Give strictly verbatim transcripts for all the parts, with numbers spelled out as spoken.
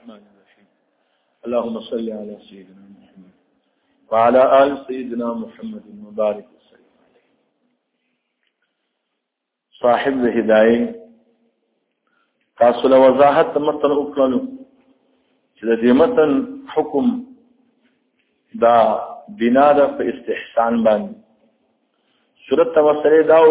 الرحمن الرحيم اللهم صل على سيدنا محمد وعلى آل سيدنا محمد مبارك وسلم عليه. صاحب الهدايه تاسو له وضاحت متن وکړو چې د دې متن حکم دا بنا د استحسان باندې صورت توسل داو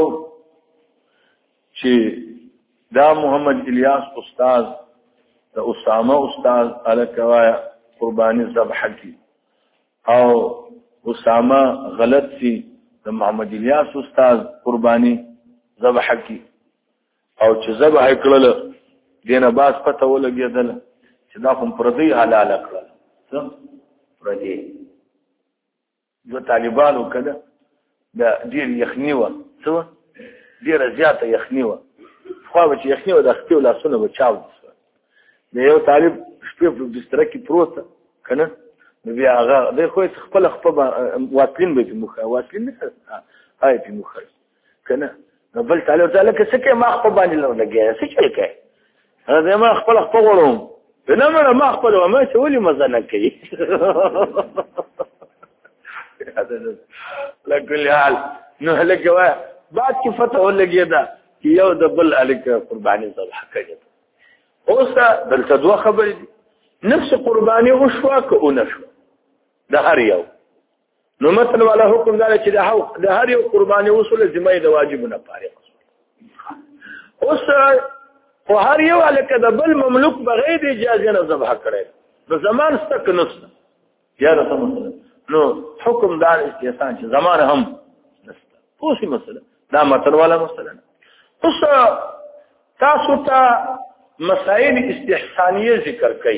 چې دا محمد الیاس استاد د اسامه استاد الکوایا قربانی ذبح کی او اسامه غلط سی د محمد الیاس استاد قربانی ذبح کی او چې ذبح کړل دینه باز پته ولګیدل چې دا کوم پردي حلال کړل څه پردي یو طالبانو کده دا ډیر یخنی و څه ډیر زیاته یخنی و خو به چې یخنی و د خپل لاسونه بچاو د یو طالب شپې په بستر کې پروت کنه نو بیا هغه د خو خپل خپل واصلین به مخه واصلین نه هاي په مخه کنه نو بل طالب ته لکه څه کې ما خپل باندې لګي څه چې کې هغه ما خپل خپل وروم بنامه ما خپل ما څه ولي مزه نه کوي لكل حال نو هلکه وا بعد کې فتح ولګي دا یو د بل الک قرباني ذبح کړي اوس دلته دوه خبرې دي نفس قرباني وشوا که نشو د هر یو نو مثلا ولا حکم دا چې د هر یو قرباني وصول ذمہ د واجبونه فارغ اوس او هر یو الک د بل مملوک بغیر اجازه نه ذبح کړي نو زمان ستک نفس یا رسول الله نو حکم دار استحسان چې زمان هم نسته اوسې مسله دا متن والا مسله اوس تاسو ته مسائل استحسانیه ذکر کړي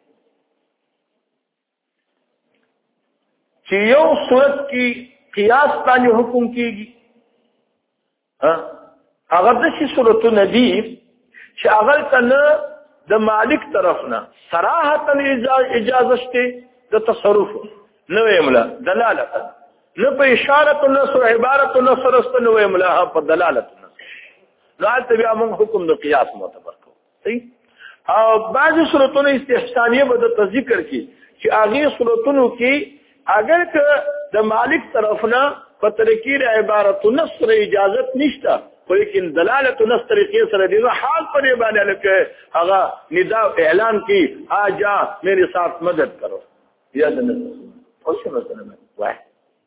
چې یو صورت کې قیاس باندې حکم کیږي ها هغه د شي صورتونه دي چې هغه کنه د مالک طرفنا صراحتا اجازه شته د تصرف نو ویملا دلالت نو په اشاره النصر عبارت النصر است نو ویملا په دلالت النصر نو تبع موږ حکم د قیاس معتبر کو صحیح او بعض صورتونو استحسانیه به د ذکر کی چې هغه صورتونو کې اگر که د مالک طرفنا په طریقې عبارت النصر اجازت نشته لیکن دلالت النصر طریقې سره دی حال پر باندې لکه هغه ندا اعلان کی آجا میرے ساتھ مدد کرو یا د اوس مثلا واحد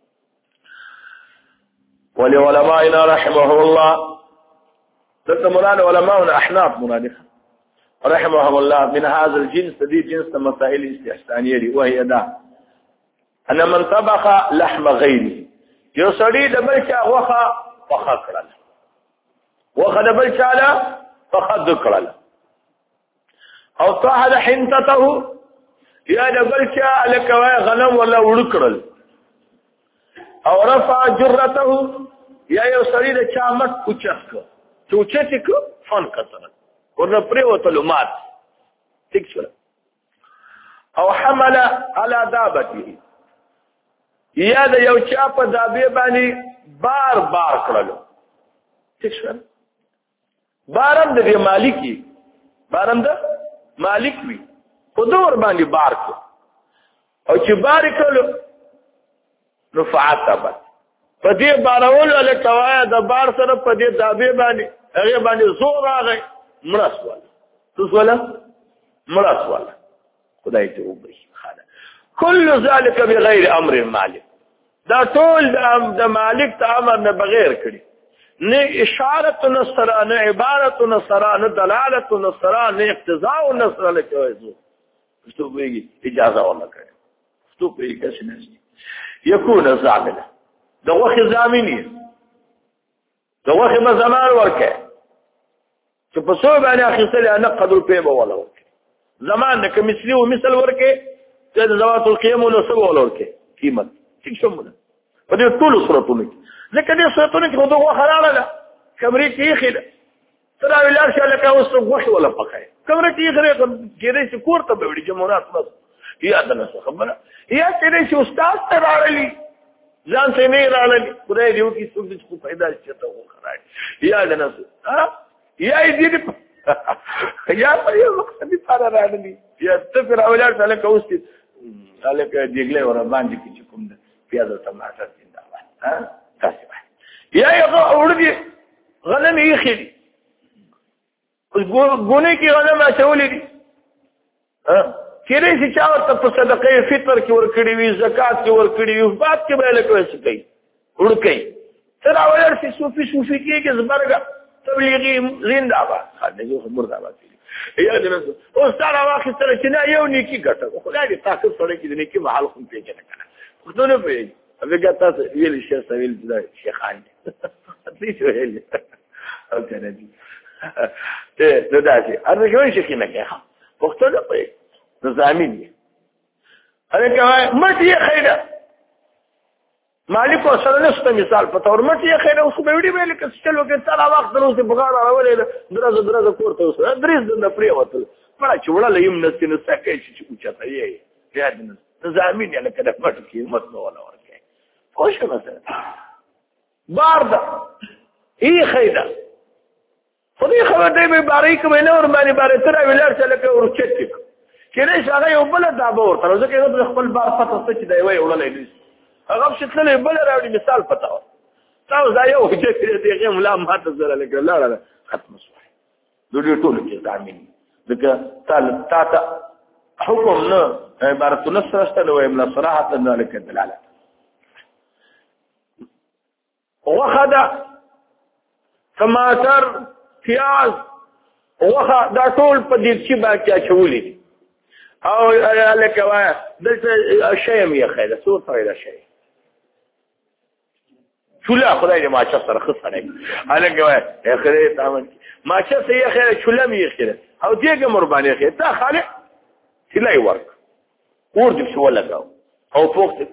ولعلمائنا رحمهم الله ذكر مولانا علماء احناف منادخ رحمهم الله من هذا الجنس دي جنس مسائل استحسانيه دي وهي دا ان من طبخ لحم غيره يسري دبل چا وخا فخكرل وخا دبل چا لا فخذكرل او طاحد حنتته یا دبل چا لك غنم ولا ورکرل او رفع جرته یا يسري د چا مت اوچک چوچت کو فن کتل ورنه پریوتلو مات ٹھیک شو او حمل على دابته یا د یو چا په دابې باندې بار بار کړلو ٹھیک شو بارم د مالکی بارم د مالک وی په دور باندې بار کو او چې بار کړلو رفعت په دې بارول له توایا د بار سره په دې دابې باندې هغه باندې زور راغی مرس والا تاسو ولا مرس والا خدای ته وبخي خاله كل ذلك بغیر امر مالک دا ټول د مالک ته امر نه بغیر کړي نه اشاره نصر نه عبارت نصر نه دلالت نصر نه اقتضاء نصر له کوي څه ویږي اجازه ولا کړي څه ویږي چې نه يكون زامنه دا وخت زامنی دا وخت ما زمان ورکه چې په څو باندې اخیستل نه قدر په به ولا ورکه زمان نه کمثلی او مثل ورکه چې ذوات القيم له سبو ولا ورکه قیمت څه شومونه په دې ټول صورتونو ځکه دې صورتونو کې دوه خلاله ده کمرې کې خېله ترا ویلار شاله کا اوس غوښ ولا پخای کمرې کې خېله کېدې چې کور ته به وړي جمهوریت بس یا د نس خبره یا چې استاد ته راړلی ځان ته نه راړلی خدای دې وکي څوک دې خو پیدا شته خو خراج یا د نس ها یا دې یا په یو مقصد لپاره راغلي یا ته پر اولاد سره کوستي الک دیګله ور باندې کې کوم ده پیاز او ټماټر زنده ها تاسو یا یو اورګي غنم یې خېدي اوس ګونه کې غنم اچولې دي ها کله چې چا ورته په صدقې فطر کې ورکړي وي زکات کې ورکړي وي بعد کې به لکه څه کوي ورکړي تر اول چې صوفي صوفي کې زبرګه تبلیغي زنده باد خدای خبر دا باد یا دې نو اوس تا راوخه تر چې نه یو نیکی ګټه خدای دې طاقت سره کې دې نیکی محل خو پیژنه کنه خو نه پیژنه هغه تاسو ویل شي سویل د شیخان دې څه ویل او کنه دې ته نو داسې هر څه شي کنه کې وخت نه پي نظامین دي هغه کوي مټي خیره مالک سره نشته مثال په تور مټي خیره اوس به ویډیو ویل کې چلو کې تر وخت نو څه بغار راولې درزه درزه کوړته اوس درز د پرې وته مړه چوړه لیم نسته نو سکه چې اوچته یې یاد نه نظامین یې کده پټ کې مت نو ولا ورکه خوش مثلا بارد ای خیره خدای خبر دې به باریک مینه ور باندې بارې تر ویلر چې لکه ورچته کله چې هغه یو بل دا به ورته ځکه یو خپل بار پته څه چې دی وای وړلې دي هغه شتلې بل راوړي مثال پته و تاسو دا یو چې دې هغه ملا ماته زره لګل لا ختم شو دوی ټول کې ځامین ځکه تعال تا حکم نه عبارت نصر استل وای من صراحه ذلك الدلاله وخدا ټماټر پیاز وخا دا ټول په دې چې باندې چولې او لکه وای دلته شی مې خیره څو فائدہ شي چولا خدای دې ماچا سره خسره الګ وای اخره تامن ماچا سي خیره چولا مې خیره او دېګه مربانه خیره تا خالق سلای ورک ور دې شو لګاو او فوق تک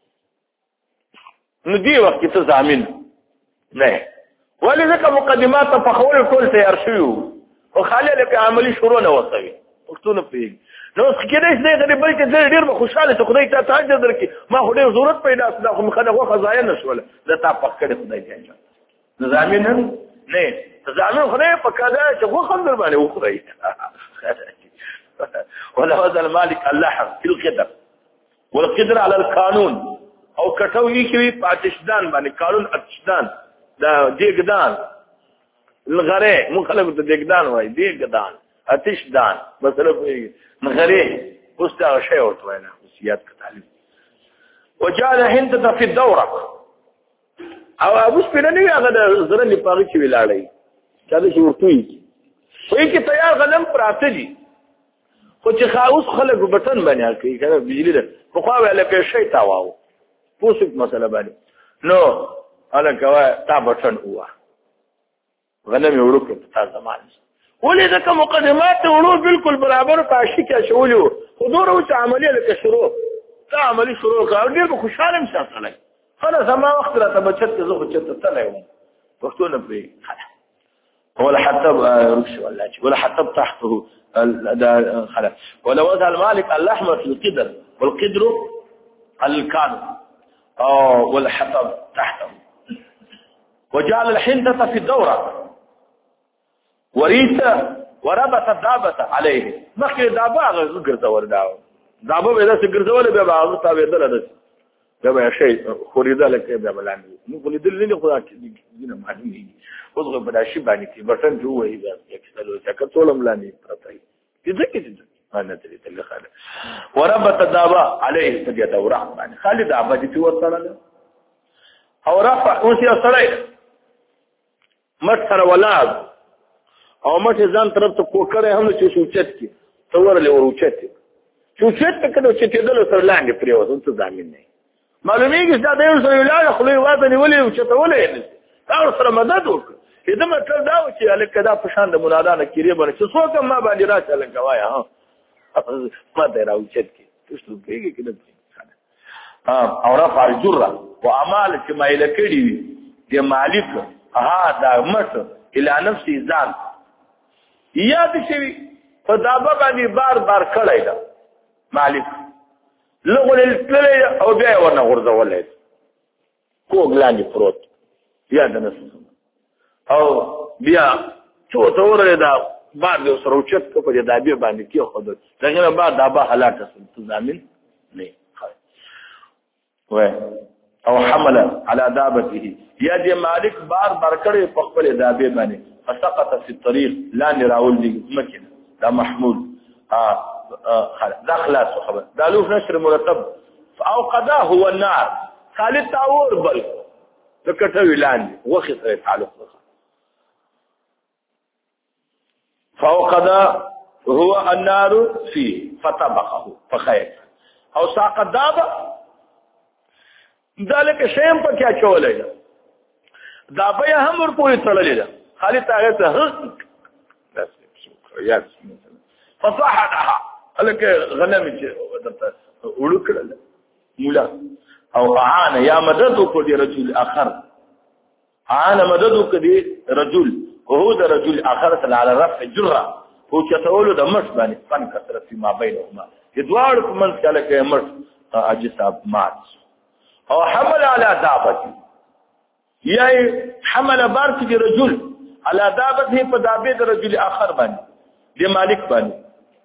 نو دی وخت ته ضامن نه ولذلك مقدمات تفخول ټول تیار شو او خالق عملی شروع نه وسوي وختونه پیږي نو کېدای شي دغه بل کې ډېر خوشاله ته خدای ته تاج درکې ما خو ډېر ضرورت پیدا شو خو مخه غو خزایا نشول دا تا پخ کړی خدای ته نظامین نه نظامین خدای په کده چې غو خندر باندې وخړی ولا هذا المالك اللحم في القدر والقدر على القانون او کټوي کې پاتشدان باندې قانون اتشدان دا دیګدان الغره مخالف ته دیګدان وای دیګدان اتشدان مثلا مغري مستوى شيء وطوينه وسيات كتعليم وجعل هند في الدورة او ابو سپیننی هغه زره نه پاږي چې ولاړی چاله چې ورتوي وایي کې تیار غنم پراته دي خو چې خاوس خلک بټن باندې کوي کنه بجلی ده خو خو ولا کې شي تاواو پوسک مسله باندې نو الکه تا بټن هوا غنم یې ورکو په زمان ولې ځکه مقدمات ورو بالکل برابر پاشي کې شولو حضور او عمليه لکه شروع تا عملي شروع کاوه ډېر خوشاله مشاله خلاص ما وخت را ته بچت زه خو چته تلای وختونه پری ولا حتى ركش ولا ولا حتى تحته خلاص ولا وضع المالك الاحمر في القدر والقدر الكاذب اه والحطب تحته وجعل الحنطه في الدوره وريث وربط الدابه عليه مخي دابه غرزور داو دابه به داسې ګرځول به هغه تابعدل ده دا به شي خوريدل کې به بلاندې نو خوريدل نه خدا کې دینه معلوم دي اوس غو بدا شي باندې کې برتن جوړ وي دا یکسلو چې کټولم لاندې پرته دي ځکه چې انا تري تل خاله وربط الدابه عليه تجد ورع باندې خالد دابه دي ورسره او رفع اوس یې سره مټ سره ولاد او مټ ځان طرف ته کوکړې هم چې سوچت کې تورلې ورچت چوچت کده چې کېدل سره لاندې پریوځو ته ځامن نه معلومیږي چې دا یو سره ویلاله خلې واده نیولې او چې ته ولې دا سره مدد وکړه دې مطلب دا و چې الکه دا په شان د منادانه کېری باندې چې څوک ما باندې راځل کوي ها ما دې راوچت کې تاسو کېږي کده ها او رفع الجره واعمال چې مایل کړي وي د مالک ها دا مت الی نفسي ځان یاد شي په دابه باندې بار بار کړای دا مالک لغول الکلی او بیا ورنه غرزولای کوګ لاندې پروت یا د نس او بیا څو څور دا بعد یو سره اوچت کو په دابې باندې کې خود څنګه بعد دابه هلاک شو ضامن نه وای او حمل على دابته یا دې مالک بار بار کړي په خپل دابې باندې فسقط في الطريق لا نراول دي مكن دا محمول اه دا خلاص خبر دا لوف نشر مرتب فاوقدا هو النار خالد تاور بل لکټوي لاندې وخت سره تعلق فاوقدا هو النار فيه فطبقه فخير او ساق الدابه ذلك شيء په کې چولې ده دابه هم ور پوری تړلې ده خالد هغه ته بس یا فصحتها لکه غنم چې ودته وړکړل مولا او عان یا مدد کو دی رجل اخر عان مدد کو دی رجل وهو ده رجل اخر على رفع جره هو چتولو د مش باندې فن کثرت ما بينهما يدوار من کله کې مش اجساب مات او حمل على دابته یا حمل بارك دی رجل على دابته په دابه د رجل اخر باندې دی مالک باندې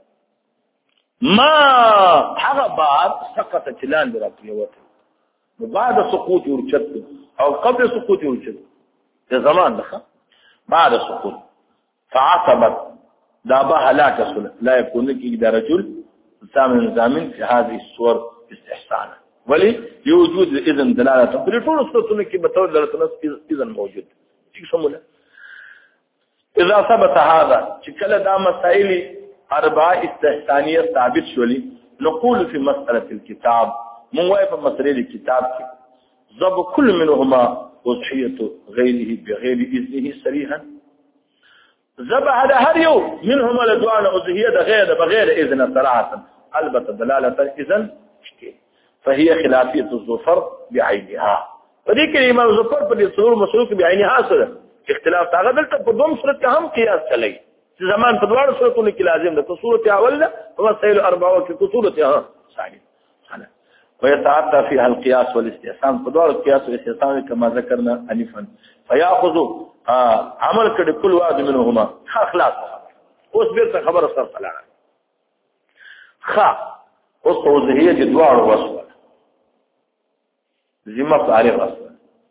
ما هغه بعد سقط چلان درته وته بعد سقوط ورچت او قبل سقوط ورچت ده زمان ده بعد سقوط فعصبت دابه هلاك صلة لا يكون لك إذا رجل زامن زامن في هذه الصور استحسانا ولي يوجود إذن دلالة بريطول صورتنا كي بتول دلالة إذن موجود إذا ثبت هذا شكل دا مسائل أربعة استحسانية ثابت شولي نقول في مسألة الكتاب من واقف مسألة الكتاب ضب كل منهما وضحية غيره بغير إذنه سريحا ذبح هذا هر يوم منهما لدوانا وضحية غير بغير إذن صراحة البته دلالة إذن فهي خلافية الظفر بعينها فذيك الإمام الظفر بدي صدور مسلوك بعينها صدر اختلاف تعقدلت بدوم صورت هم قياس عليه زمان فدوار صورتوں کی لازم ده صورت اول ده ومسائل اربعه کی صورت ها صحيح انا ويتعدى فيها القياس والاستحسان فدوار القياس والاستحسان كما ذكرنا انفا فياخذ عمل كل كل واحد منهما خلاص اوس بیرته خبر سره طلع خ اوس توضیحیه دوار وصف ذمه عليه وصف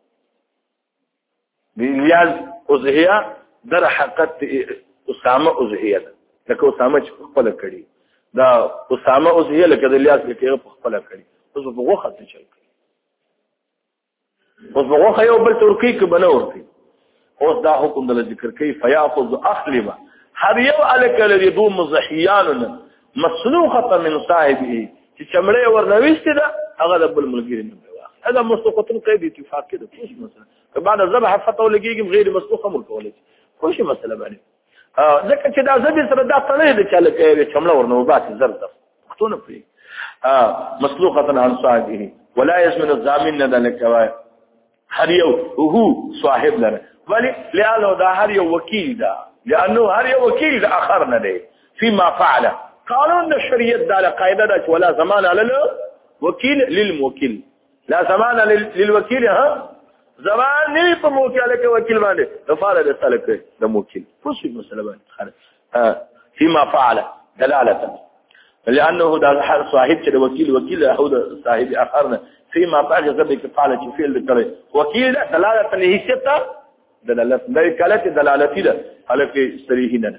بياز اوزهيه در حقیقت اسامه اوزهيه ده لکه اسامه چې خپل کړي دا اسامه اوزهيه لکه د الیاس کې خپل کړي اوس په وخت ته چل کړي اوس په وخت یو بل ترکی کې بنور دي اوس دا حکم د ذکر کوي فیاخذ اخلبه هر یو الک الذي دو مزحيان مسلوخه من صاحبه چې چمړې ورنويسته ده هغه د بل ملګری نه هذا مسلوخه قيد اتفاق كده مش مثلا بعد الذبح فتو لګيږي غیر مسلوخه ملک ولې خو شي مسله باندې اه ځکه چې دا زبې سره دا تړلې ده چې لکه چمړه ورنو باسي زرد وختونه پری اه مسلوخه عن صاحبه ولا يزمن الضامن ذلك هر یو هو صاحب لنا ولی لانه دا هر یو وکیل ده لانه هر یو وکیل ده اخر نه دی فيما فعل قانون الشريعه دا قاعده ده ولا زمان على الوكيل للموكل لا زمان للوكيل ها زمان نه په موکل کې وکیل باندې دفاله د سلک د موکل فصل مسله باندې فيما فعل دلاله لانه دا صاحب چې وکیل وکیل هو صاحب اخرنا فيما فعل ذلك فعل چې فعل کړي وکیل دلاله نه هیڅ دلاله د کالت دلالتي ده هلکه صریح نه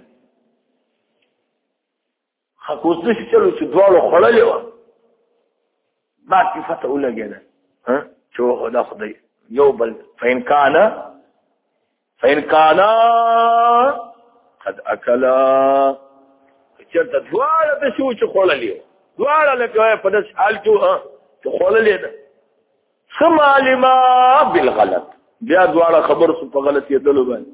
خاصه چې چلو چې دواړو خړلې و ما کې فتح ولګیده ها شو خدا خدای یو بل فإن كان فإن كان قد أكلا چرته دواړه به شو چې خړلې دواړه لکه په داس حال کې چې خړلې ده سما لما بالغلط بیا دواړه خبر څه په غلط یدلو باندې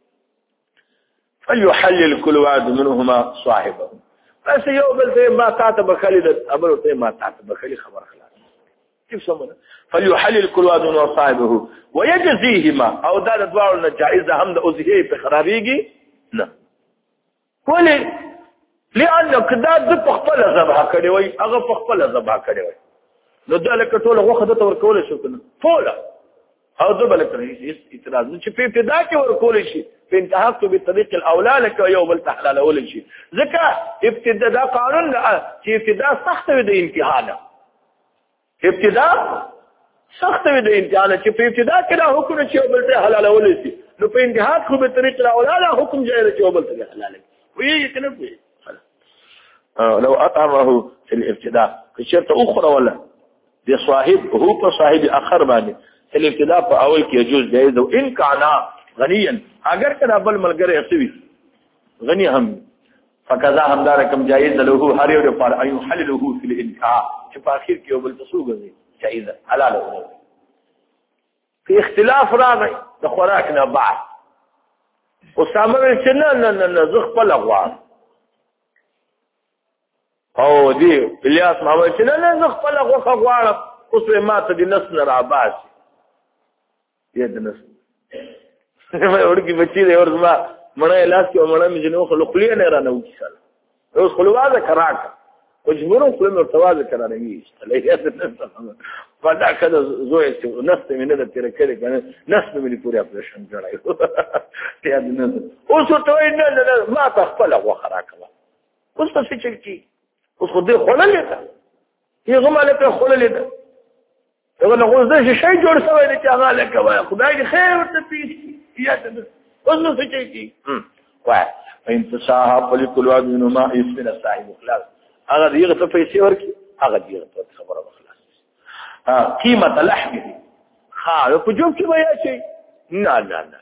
فليحلل كل واحد منهما صاحبه بس یو بل ته ما كاتب خالد ابل ته ما كاتب خالد خبر خلاص كيف سمونه فليحلل كل واحد منهما صاحبه ويجزيهما او دا دواړه جائزه هم د اوزهي په خرابيږي نه ولې لانه کدا د خپل ذبح کړي وي هغه خپل ذبح کړي وي نو دا لکه ټول وخت ته ورکول شو کنه ټول او د بل کړي اعتراض چې په ابتدا کې ورکول شي په انتهاک به طریق الاولى لك یو بل تحلال اول شي ځکه ابتدا دا قانون چې ابتدا سخت وي د امتحان ابتدا سخت وي د امتحان چې په ابتدا کې دا حکم چې یو بل ته حلال اول شي نو په انتهاک به طریق الاولى حکم جاي چې یو بل ته حلال وي کنه وي لو اطعمه في الابتداء شرط اخرى ولا دي صاحب هو صاحب اخر باندې في الابتداء په اول کې يجوز جائز او ان كان غنيا اگر کله بل ملګری اسوي غني هم فكذا هم دار کم جائز له هر یو پر ايو حلله في الانتهاء چې په اخر کې یو بل تسوغ جائز حلال او في اختلاف راغی د خوراک نه بعد اسامه چې نه نه نه زخ په لغوار او دی الیاس محمد چې نه نه زخ په لغوخه غواړم اوس ما ته د نس نه راباس دې د نس ما ورکی بچی دی اور ما مړه الاس کې مړه مې جنو خلق لې نه را نه وځل اوس خلوازه کراک مجبورون خپل مرتوازه کړه نه ویشتل فدا کده زوی چې نس مې نه د تیر کړي کنه نس مې پوری اپریشن کړای ته دې نه اوس ته نه نه ما ته خپل غوخه راکړه اوس څه چې کی اوس خو دې خلل ده یې غو مالک خلل ده یو نه اوس دې شي جوړ شوی دی چې هغه لکه وای خدای دې خیر ورته پیښ یا ته اوس نو څه کوي وای انتصاح په کل واحد منهما اسم الصاحب خلاص هغه دې ته پیسې ورکي هغه دې ته خبره خلاص ها قیمت لحمه ها په جوب کې وای شي نه نه نه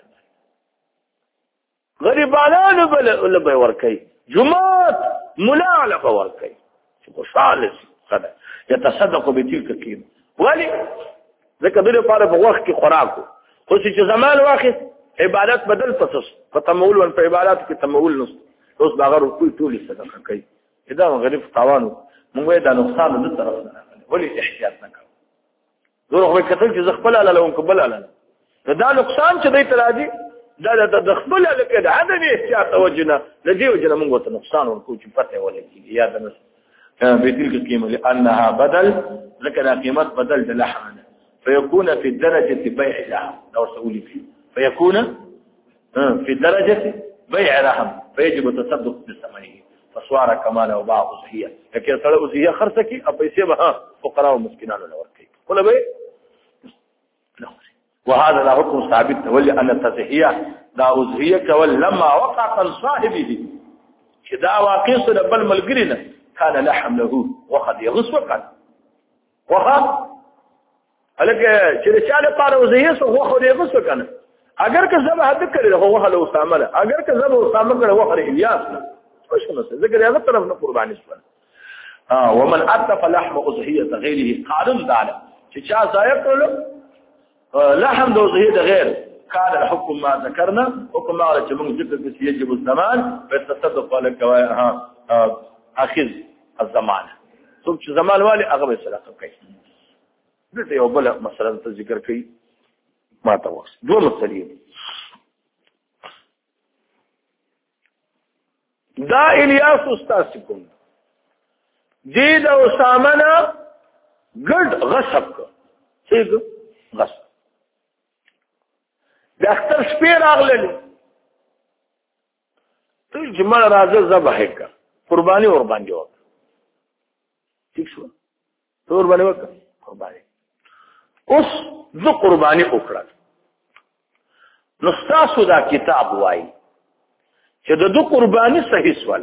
غریبانو بل به ورکي جمعات ملا له ورکي خوشاله خدای يتصدق بتلك القيمه ولی ځکه د لپاره په وخت کې خوراکو خو چې زمان واخص عبادت بدل پسس په تمول ور په عبادت کې تمول نو اوس باغ ورکوي ټول صدقه کوي دا غریب تاوانو موږ دا نقصان د طرف نه ولی احتیاط نکړو زه خو کتل چې خپل لاله لون قبل لاله دا نقصان چې دوی تراجي دا د خپل لکه د عدم احتیاط وجنه لدی وجنه موږ ته نقصان ورکو چې پته ولګي یا د بتلك القيمة لأنها بدل لكن قيمة بدل لحم فيكون في درجة بيع لحم لو سأقولي فيه فيكون في درجة بيع لحم فيجب التصدق بثمنه فصوار كمان وباع أضحية لكن صار أضحية خرسكي أبا يسيبها فقراء ومسكنان ونوركي قل بي وهذا لا حكم ثابت تولي أن التضحية لا أضحية كول لما وقع عن صاحبه كذا واقع صدق بالملقرنا كان لحم له وقد يغص وقد وقد هلکه چې چاله پاره وزیه سو وخت یغص وکنه اگر که زما حد کړي هو وخت له اسامه اگر که زما اسامه کړي وخت الیاس څه شنو ذکر هغه طرف نه قرباني شول اه ومن اتف لحم اضحيه غيره قانون داله چې چا ضایع کړلو لحم د اضحيه غیر كان الحكم ما ذكرنا حكم على جمع ذكر بس يجب الزمان فتصدق على الكوائر ها اخذ الزمان څوک چې زمان والی هغه به صدقه کوي دته یو بل مسله ته ذکر کوي ما ته وس دوه مسلې دا الیاس استاد کوم دې د اسامه نه ګډ غصب څه غصب د اختر شپې راغلل ته جمعه راځه ذبح کړه قربانی اور باندې وکړه ٹھیک شو تو قربانی وکړه قربانی اوس زه قربانی وکړه نو تاسو دا کتاب وایي چې د دو قربانی صحیح سوال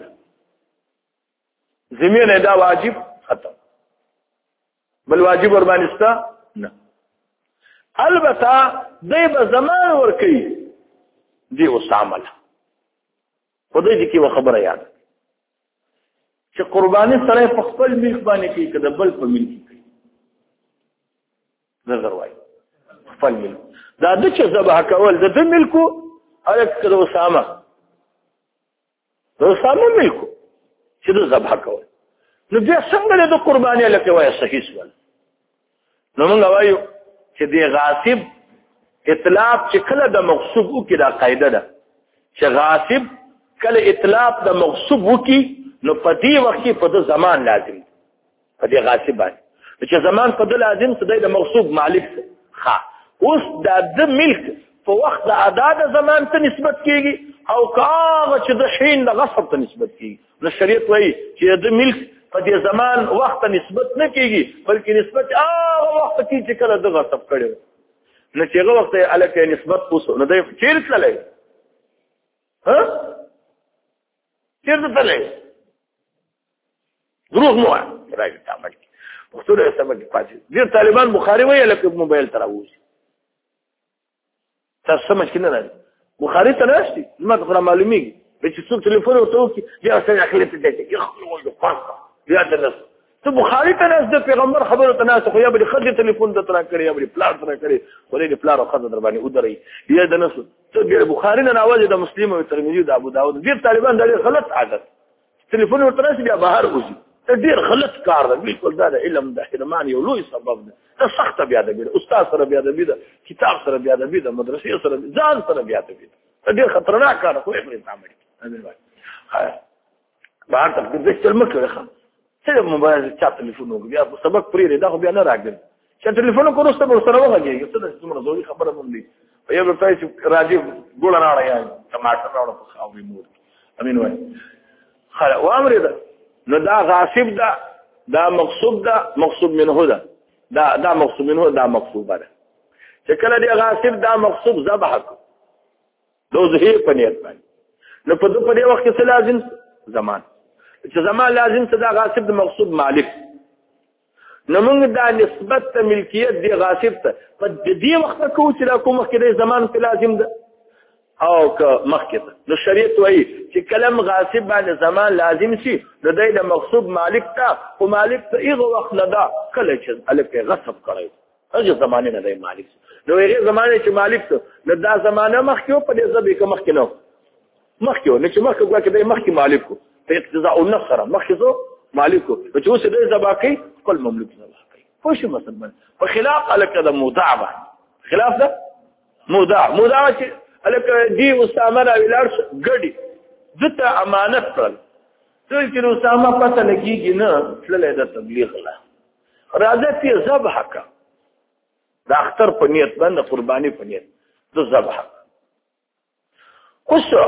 زمینه دا واجب ختم بل واجب قربانی ستا نه البته دای به زمان ور کوي دی اسامه خدای دې کې خبره یاد چې قربانی سره په خپل ملک باندې کوي کده بل په ملک کوي نظر وای خپل ملک دا د چې ذبح کول د دې ملکو الک کده اسامه د اسامه ملکو چې د ذبح کول نو بیا څنګه د قربانی لکه وای صحیح سوال نو موږ وایو چې دی غاصب اطلاق چې کله د مغصوب وکي دا قاعده ده چې غاصب کله اطلاق د مغصوب وکي نو په دې وخت کې په زمان لازم په دې غاصب باندې چې زمان په د لازم څه د مغصوب مالک ښه اوس د د ملک په وخت د ادا د زمان ته نسبت کیږي او کاغه چې د حین د غصب ته نسبت کیږي. نو شریعت وایي چې د ملک په دې زمان وخت ته نسبت نه کیږي بلکې نسبت هغه وخت کې چې کله د غصب کړي نو چې هغه وخت یې الکه نسبت پوسو نو دی چیرې تللی ها چیرته تللی دروغ مو وایه راځي ته عمل پښتو له سبق پاتې ډېر طالبان بخاري وایي لکه موبایل ته راوځي تاسو سمج کې نه راځي بخاري ته راشي ما ته معلومیږي چې څوک ټلیفون ورته وکړي بیا سره اخر ته دی چې خو بیا درس ته بخاري ته راځي د پیغمبر خبره ته نه خو یا به خدای ټلیفون ته ترا کړی یا به پلار ترا کړی خو دې پلار او خدای در باندې ودرې یا د نسو ته د بخاري نه راوځي د مسلم او ترمذی د ابو داود ډېر طالبان دا غلط عادت ټلیفون ورته راشي بیا بهر وځي ډېر غلط کار دی بالکل دا د علم د حرمان یو لوی سبب دی دا سخت بیا د استاد سره بیا د بیا کتاب سره بیا د بیا مدرسې سره ځان سره بیا د بیا ډېر خطرناک کار کوي په تعامل امين وای ها بهر ته د څه مکه راخم څه موبایل چا ټلیفون وګیا سبق پرې دا خو بیا نه راګل چې ټلیفون کوروسته به سره وغږیږي څه د څومره ضروري خبره مونږ دی په یو ځای چې راځي ګول نه راځي ټماټر راوړل په خاوري مور امين وای خلا وامر ده نو دا غاصب ده دا مغصوب ده مغصوب منه ده دا دا مغصوب منه دا مغصوبه ده چې کله دی غاصب دا مغصوب ذبح کو دوزه په نیت باندې نو په دې وخت کې څه لازم زمان چې زمان لازم څه دا غاصب د مغصوب مالک نو موږ دا نسبت ته ملکیت دی غاصب ته په دې وخت کې چې دا کوم کې د زمان کې لازم ده او که مخکته نو شریعت وایي چې کلم غاصب باندې زمان لازم شي نو دی د مغصوب مالک ته خو مالک ته هغه وخت نه ده کله چې الکه غصب کړی هغه زمانه نه دی مالک نو هغه زمانه چې مالک ته نو دا زمانه مخکې په دې ځبې کې مخکې نو مخکې نو چې مخکې ګوا کې دی مخکې مالک په اقتضاء النصر مخکې زو مالک چې اوس دې زباقي خپل مملوک زباقي خو شي مثلا په خلاف الکه د مودع خلاف ده مودع مودع چې الکه دی اسامه را ویلارس ګډي دته امانت کړل څو چې اسامه پته لګیږي نه تللې د تبلیغ لا راځي چې ذبح کا د اختر په نیت باندې قرباني په نیت د ذبح کوڅه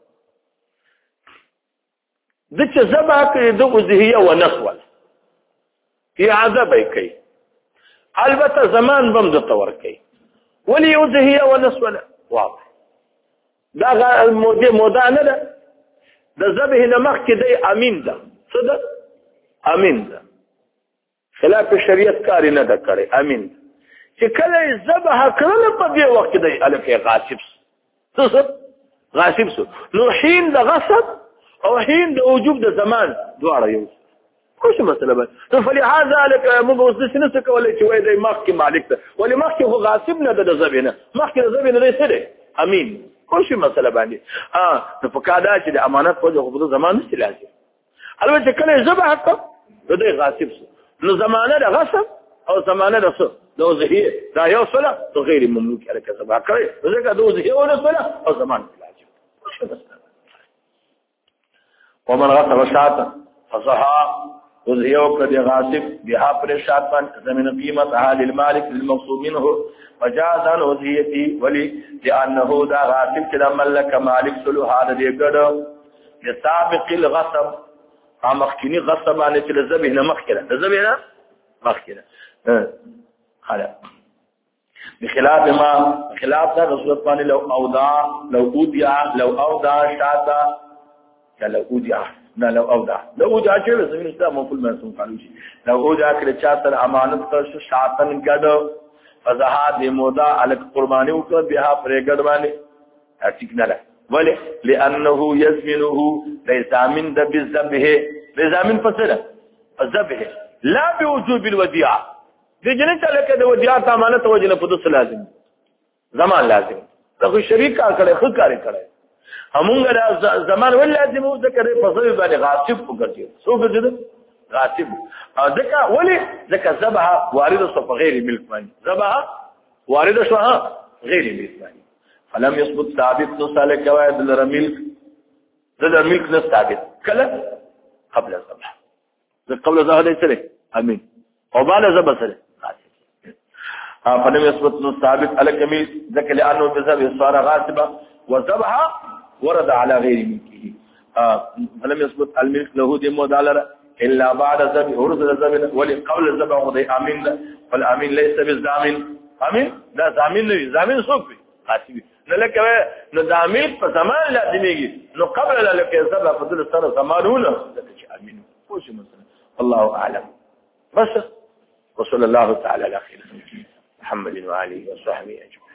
د چې ذبح کوي د وزهیه و نسول هي عذاب کوي البته زمان بم د تور کوي ولي وزهیه و نسول واضح دا موده موده نه ده د ذبح نه مخکې دی امین ده څه ده امین ده خلاف شریعت کاری نه ده کړی امین چې کله ذبح کړل په دې وخت دی الکه غاصب څه غاصب سو نو حين د غصب او حين د وجوب د زمان دواړه یو کوم مسله ده نو فلهذا لك مبوس نسك ولا چې وای دی مخکې مالک ده ولی مخکې هو غاصب نه ده د ذبح نه مخکې د ذبح نه دی امین کوم شي مسله باندې ها نو فقادا چې د امانت په ځای په زمان کې لازم البته کله ذبح کړ نو د غاصب نو زمانه د غصب او زمانه د څه د وزهیه دا یو صله تو غیر مملوک الکه ذبح کړي ځکه د وزهیه او صله او زمان لازم کوم شي مسله ومن غصب شاتا فصحا وزهیه او کدی غاصب بها پر شاتان زمین قیمت اهل المالک للمقصود منه مجازا وزیتی ولی لانه دا غاصب چې ملک مالک سلو هذا دی ګډ لسابق الغصب امخکنی غصب باندې چې ذبح نه مخکره ذبح نه مخکره خلا بخلاف ما خلاف دا رسول باندې لو اودا لو اودیا لو اودا شاتا لو اودیا نه لو اودا لو اودیا چې زمين اسلام مفعول مرسوم قالو شي لو اودیا کړه چا تر امانت تر شاتن ګډ فزها د مودا الک قربانی وکړه بها پرې ګډ باندې ټیک نه ده ولی لانه يزمنه لزامن د بالذبح لزامن فسره الذبح لا بوجوب الوديعه د جنې چې لکه د ودیعه امانت وجنه په دس لازم زمان لازم دا شریک کار کړي خو کار کړي همونګه زمان ول لازم او ذکر په ځای باندې غاصب وګرځي سو ګرځي غاصب ذکا ولی ذکا ذبح وارد صف غیر ملک باندې ذبح وارد شو غیر ملک باندې فلم يثبت ثابت نو سالک قواعد للملك ذل ملک نه ثابت کله قبل الذبح ذ قبل الذبح سره امين او بعد الذبح سره فلم يثبت ثابت الكمي ذكر لانه بذبح صار غاصبا وذبح ورد على غير ملكه. فلم يثبت الملك له دي مدالره الا بعد ذبح ورد ذبح ولقول الذبح وضي امين فالامين ليس بالضامن. امين دا ضامن نه ضامن څوک وي قاصي نه لکه نو ضامن په زمان لازميږي نو قبل لکه ذبح په دل سره زمانونه چې امين خو شي مثلا الله اعلم. بس وصلى الله تعالى على خير محمد وآله وصحبه أجمعين.